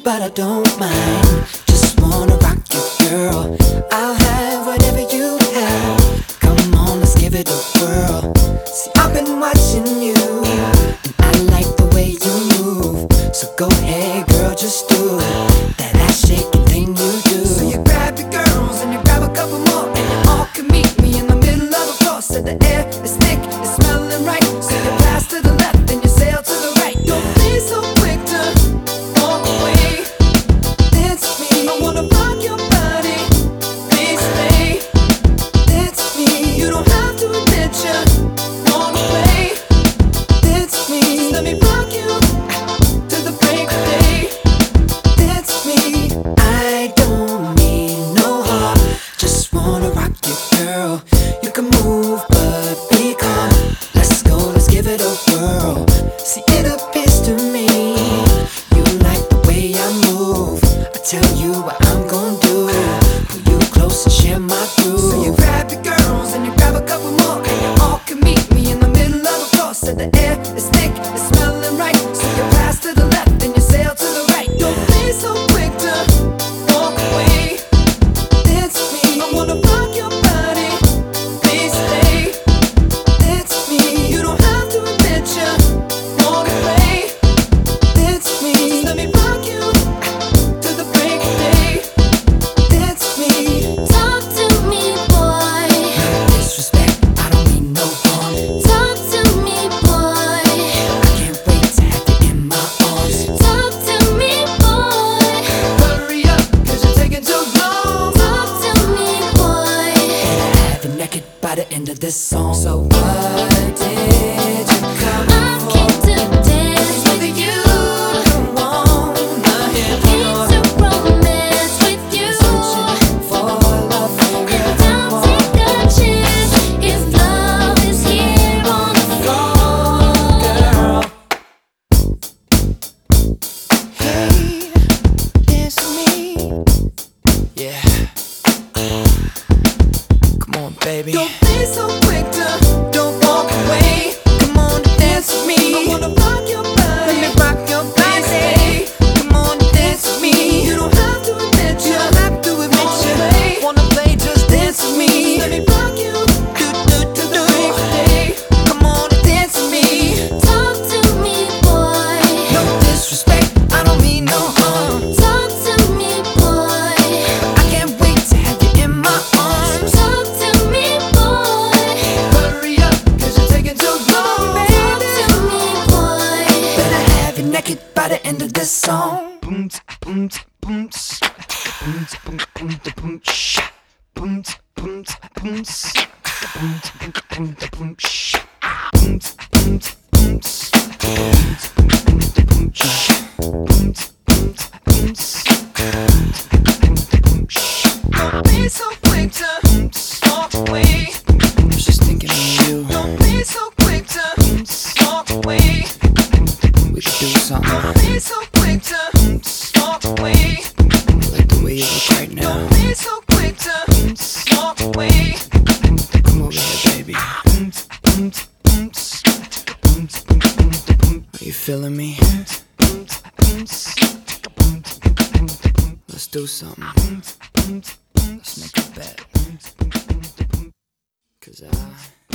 but I don't mind. Just wanna rock you, girl. I'll have whatever you have. Come on, let's give it a whirl. See, I've been watching you, and I like the way you move. So go ahead, girl, just do that ass shaking thing you do. So you grab your girls and you grab a couple more, and you all can meet me in the middle of the floor. So the air is thick, it's smelling right. So you pass to the left and you sail to the right. Don't be so quick to walk away. Dance with me, I wanna rock your body. Please stay. Dance with me, you don't have to admit you wanna play. Dance with me, just let me rock you to the break of day. Dance with me, I don't need no heart. Just wanna rock you, girl. You can move, but be calm. Let's go, let's give it a whirl. See, it appears to me you like the way I move. I tell you what I'm gonna do. Pull you close and share my groove. So you grab your girls and you grab a couple more, and you all can meet me in the middle of the floor. So the air is thick, it's smelling right. So you pass to the left and you sail to the right. Don't be so quick to walk away. Dance with me, I wanna rock your body. Please stay. Dance with me, you don't have to admit you wanna play. Dance with me, just let me rock you to the break of day. Dance with me. Talk to me, boy. No disrespect, I don't mean no harm. Talk to me, boy. I can't wait to have you in my arms. Talk to me, boy. Hurry up, cause you're taking too long. Talk to me, boy. Gotta have you naked by the end of this song. So what did you come I for? came to dance with you. Don't wanna hear Came to romance with you. searching for love for And real. I'll take a chance if love is here on the floor. Girl, hey, dance with me. Yeah, come on, baby. Don't be so quick to don't walk away. Come on, dance with me. I wanna rock your body. Let me rock your body. Come on, dance with me. You don't have to admit you. Wanna play, just dance with me. Let me rock you. Do the break of day. Come on, dance with me. Talk to me, boy. No disrespect, I don't mean no harm. Talk to me, boy. I can't wait to have you in my arms. Talk to me, boy. Hurry up, cause you're taking too long, Talk baby. to me, boy. Better have you naked by the end of this song. Boom, boom, boom, boom, boom, boom, boom, sh. Boom, boom, boom, s. Boom, boom, boom, boom, sh. Boom, boom, boom, s. Boom, boom, boom, sh. Boom, boom, boom, s. Boom, boom, boom, sh. Don't be so quick to walk away. I was just thinking of you. Don't be so quick to walk away. We could do something. Don't be so quick to walk away. I like the way you look right now. Don't be so quick to walk away. Come over here, baby. Are you feeling me? Let's do something. Let's make a bet. 'Cause